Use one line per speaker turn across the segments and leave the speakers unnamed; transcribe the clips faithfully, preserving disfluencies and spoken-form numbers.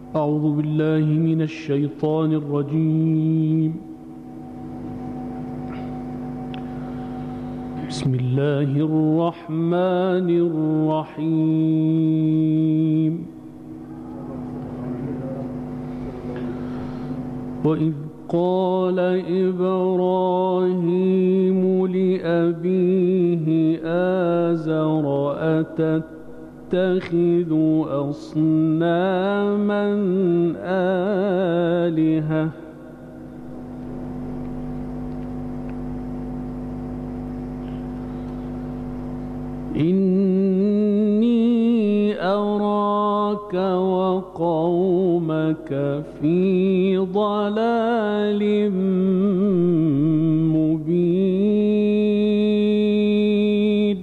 أعوذ بالله من الشيطان الرجيم. بسم الله الرحمن الرحيم. وإذ قال إبراهيم لأبيه آزر أتتخذ أصناما آلهة إني أراك وقومك في ضلال مبين.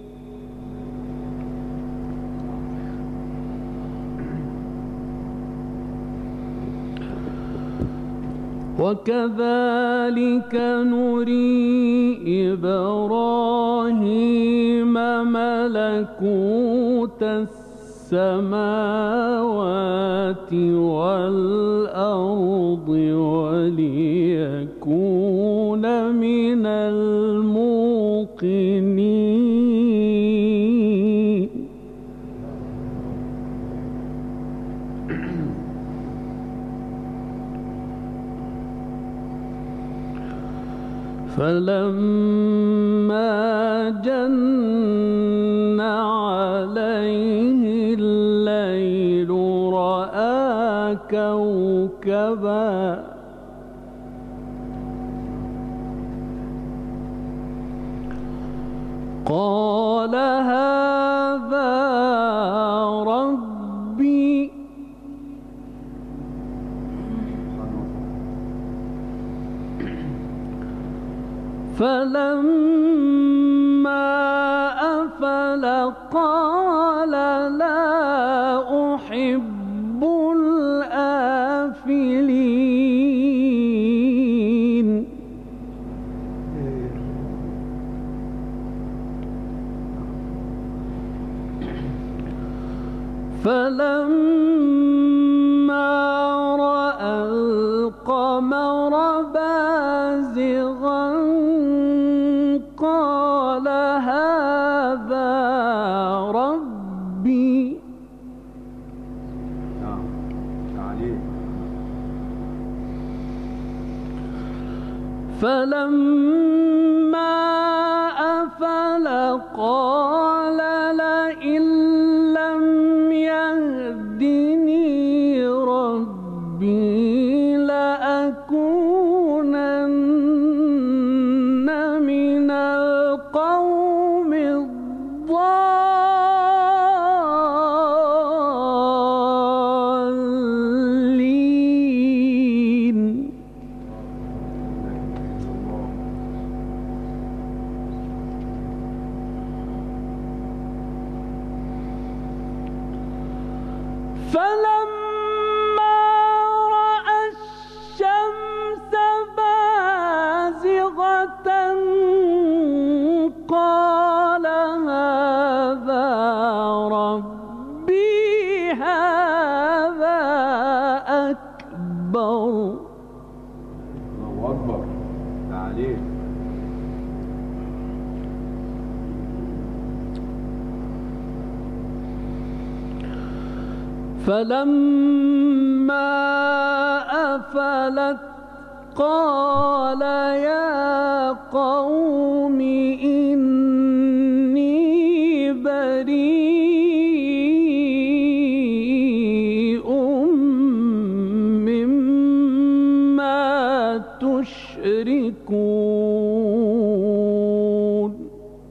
وكذلك نري إبراهيم ملكوت السماوات والأرض وليكون من الموقنين. فلما جن عليه الليل رأى كوكبا قال هذا ربي فلما أفل قال لا أحب الآفلين. فلما رأى القمر بازغا قال هذا ربي فلما أفل قال لئن لم يهدني ربي لأكونن من القوم الضالين. فلما رأى الشمس بازغة قال هذا ربي هذا أكبر.
الله أكبر. تعالي.
فلما أفلت قال يا قوم إني بريء مما تشركون.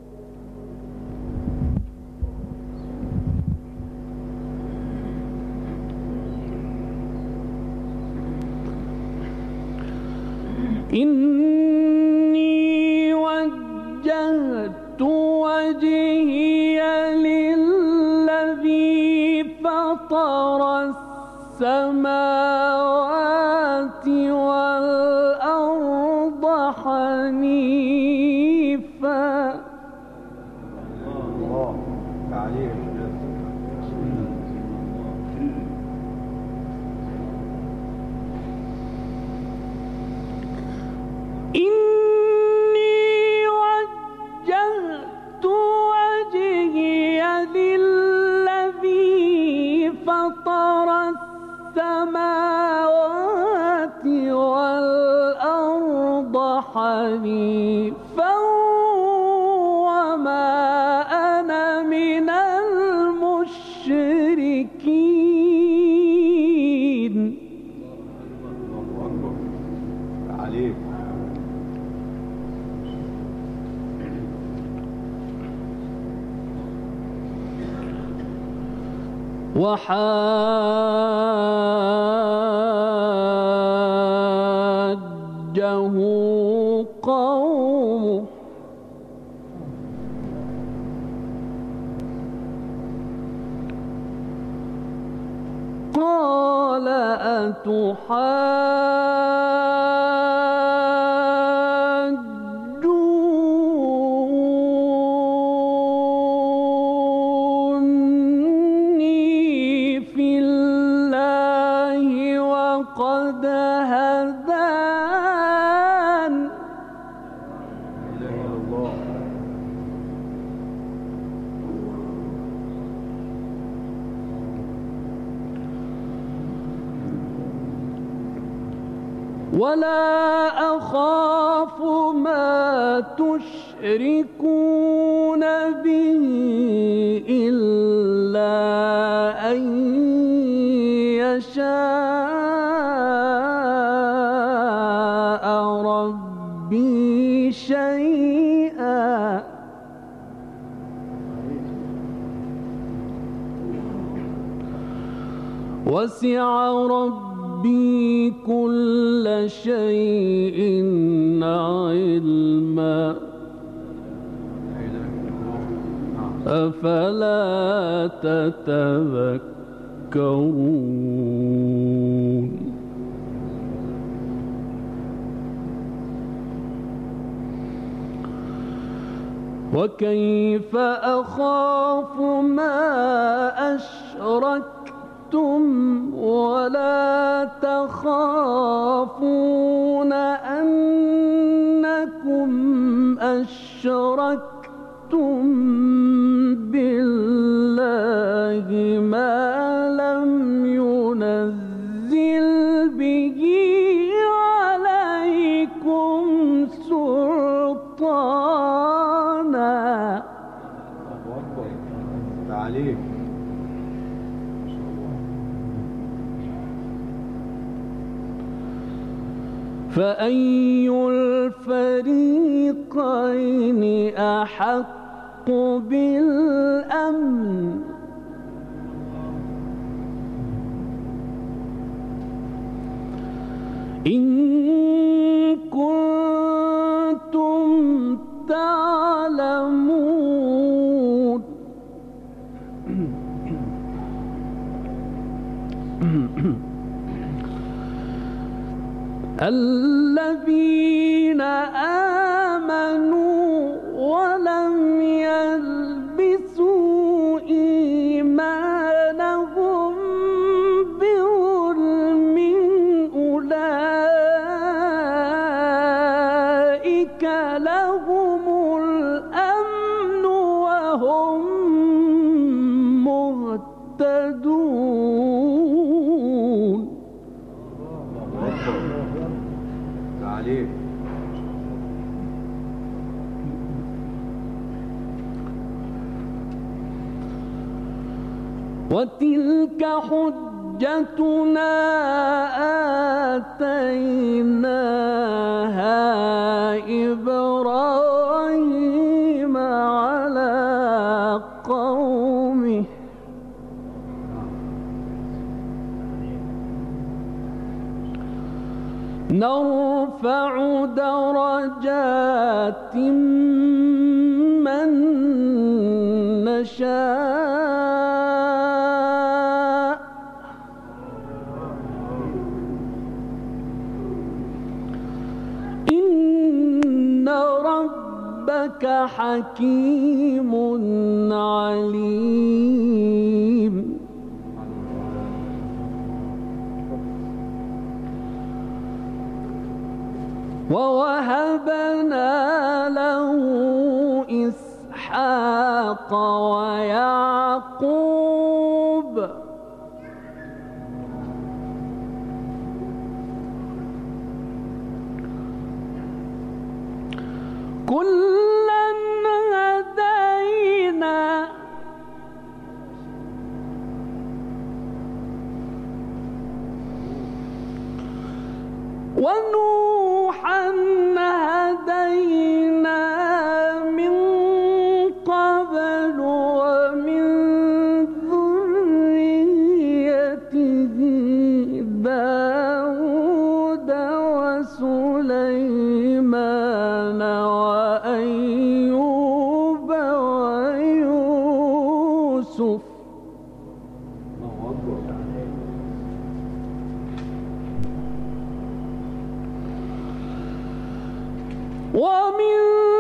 إني وجهت وجهي للذي فطر السماوات والأرض حنيفا فطر السماوات والأرض حنيفا وما أنا من المشركين.
الله أكبر عليك.
وحاجه قومه قال أتحاجوني في الله وقد هدان.
لا إله إلا الله.
ولا أخاف ما تشركون به إلا أن يشاء ربي شيئا وسع ربي كل شيء علما أفلا تتذكرون. وكيف أخاف ما أشركتم ولا تخافون أنكم أشركتم بالله ما لم ينزل به عليكم سلطانا.
الله أكبر عليك.
فأي الفريقين أحق بالأمن إن كنتم تعلمون. الذين آمنوا ولم يلبسوا إيمانهم بظلم أولئك لهم الأمن وهم مهتدون.
عليك.
وتلك حجتنا آتيناها إبراهيم على قومه نرفع درجات من نشاء إن ربك حكيم عليم. ووهبنا له إسحاق ويعقوب وكلا هدينا ونوحا هدينا من قبل ومن ذريته داود وسليمان وأيوب ويوسف ومن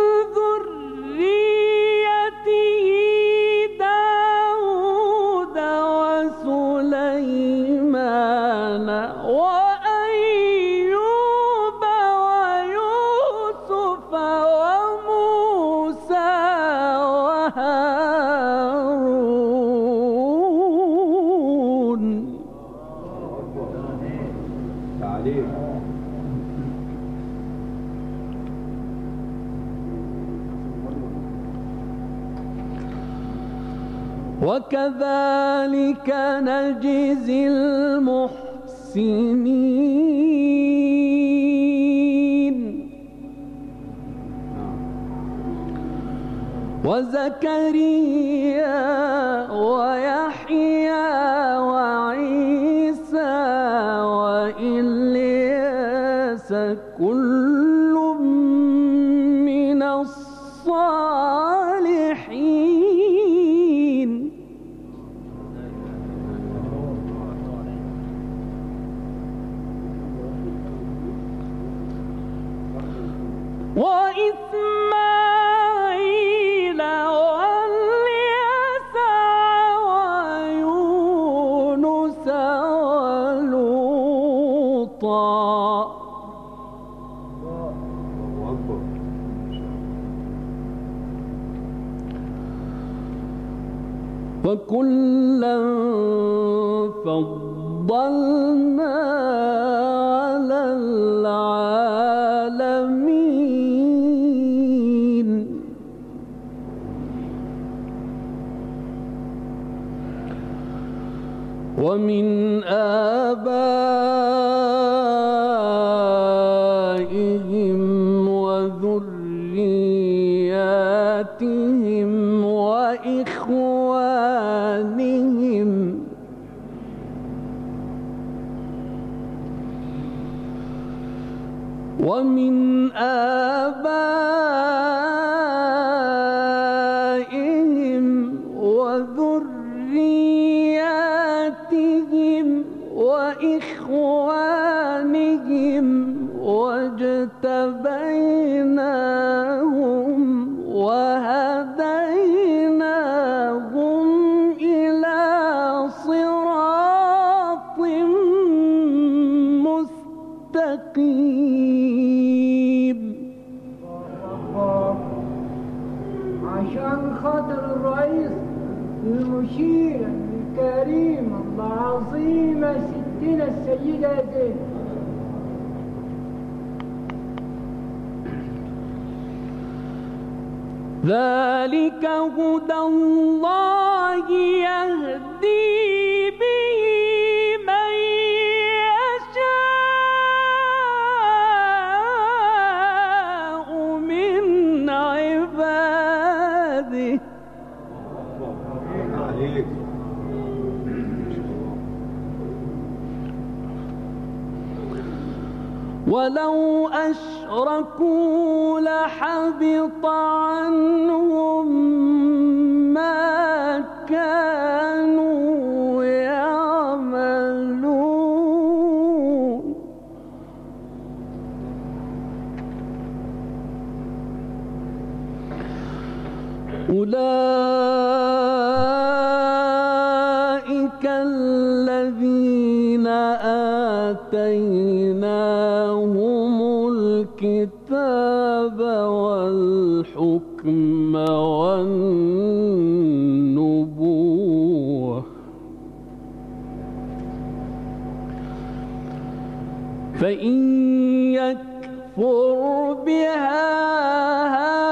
ذريته داود وسليمان وأيوب ويوسف وموسى وهارون.
تعليم.
وكذلك نجزي المحسنين. وزكريا ويحيى وعيسى وإلياس كل من الصالحين. وإسماعيل واليسع ويونس ولوطا. وكلا فضلنا على العالمين. ومن آبائهم وذرياتهم وإخوانهم ومن آبائهم وذرياتهم وإخوانهم واجتبيناهم وهديناهم إلى صراط مستقيم.
عشان خاطر الرئيس المشير الكريم العظيمة ستنا السيدة زينب.
ذلك هدى الله يهدي به من يشاء من عباده. ولو أشركوا لحبط عنهم ما كانوا يعملون. أولئك الذين آتيناهم الكتاب والحكم والنبوة فإن يكفر بها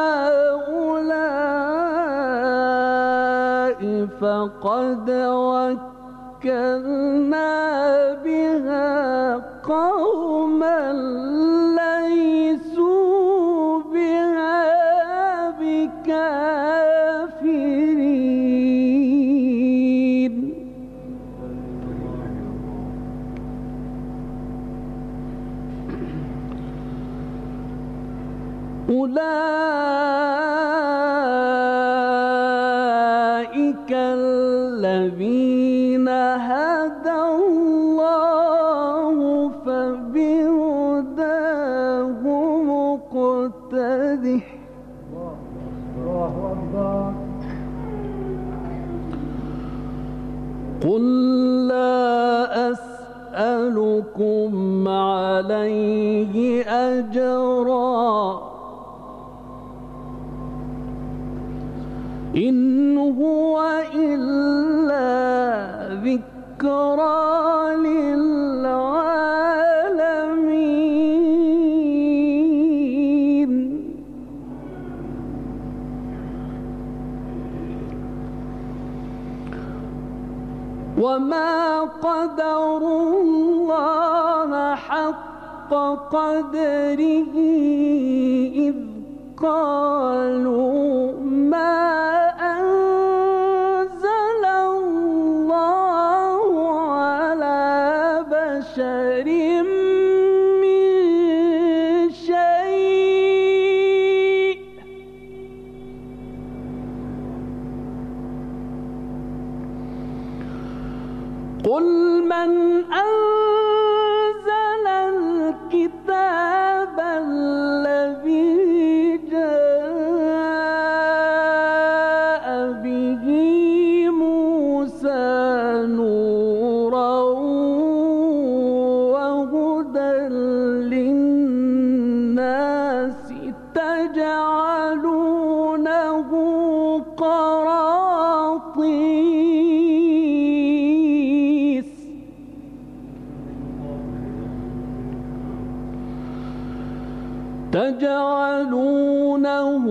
قد وكلنا بها قوما ليسوا بها بكافرين أولئك الذين هدى الله فبهداه مقتده
الله أكبر.
قل لا أسألكم عليه أجرا إن هو إلا ذكرى للعالمين وما قدروا الله حق قدره إذ قالوا ما أنزل الله على بشر من شيء قل من أنزل الكتاب الذي جاء به موسى نورا وهدى للناس تجعلونه قراطيس تجعلونه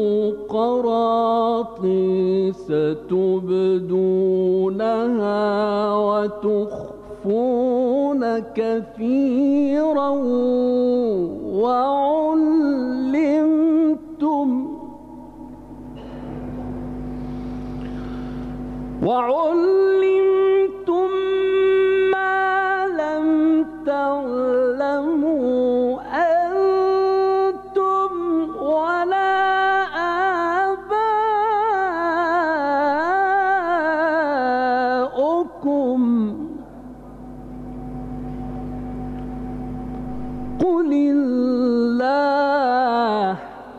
قراطيس تبدونها وتخفون كثيرا وعلمتم وعلمتم ما لم تعلموا أنتم ولا آباؤكم قل الله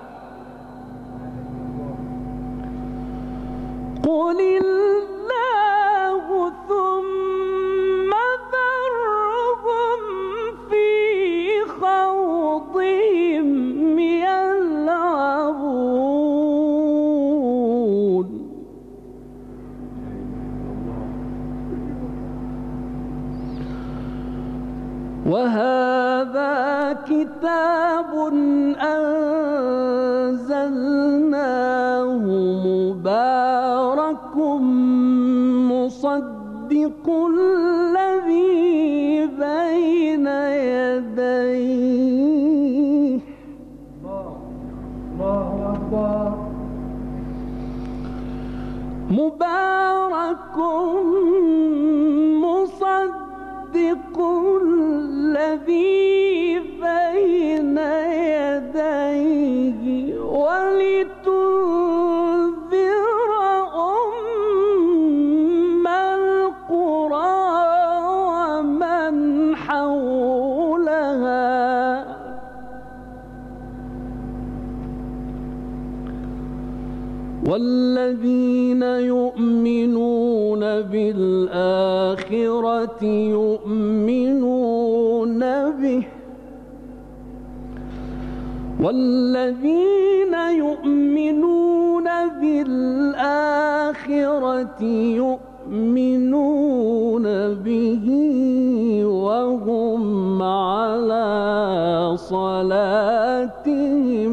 قل الله ثم ذرهم في خوضهم يلعبون وهذا كتاب أنزلناه مبارك مصدق الذي بين يديه
الله أكبر.
مبارك مصدق الذي بين يديه ولتنذر أم القرى ومن حولها والذين يؤمنون بالآخرة يؤمنون به والذين يؤمنون بالآخرة يؤمنون به وهم على صلاتهم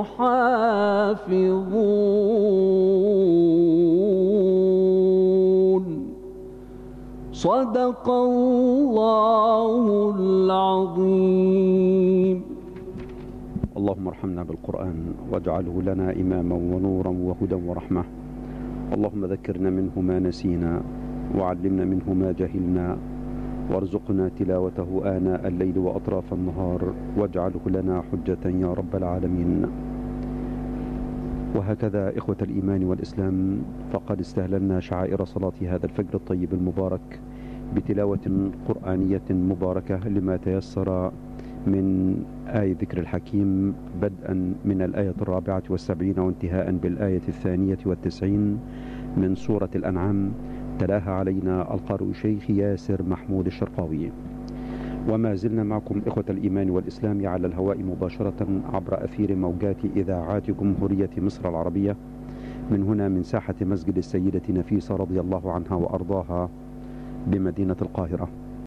يحافظون صدق الله العظيم.
اللهم ارحمنا بالقرآن واجعله لنا إماما ونورا وهدى ورحمة. اللهم ذكرنا منه ما نسينا وعلمنا منه ما جهلنا وارزقنا تلاوته آناء الليل وأطراف النهار واجعله لنا حجة يا رب العالمين. وهكذا إخوة الإيمان والإسلام، فقد استهللنا شعائر صلاة هذا الفجر الطيب المبارك بتلاوة قرآنية مباركة لما تيسر من آية ذكر الحكيم، بدءا من الآية الرابعة والسبعين وانتهاء بالآية الثانية والتسعين من سورة الأنعام. تلاها علينا القارئ شيخ ياسر محمود الشرقاوي. وما زلنا معكم إخوة الإيمان والإسلام على الهواء مباشرة عبر أثير موجات إذاعات جمهورية مصر العربية، من هنا من ساحة مسجد السيدة نفيسة رضي الله عنها وأرضاها بمدينة القاهرة.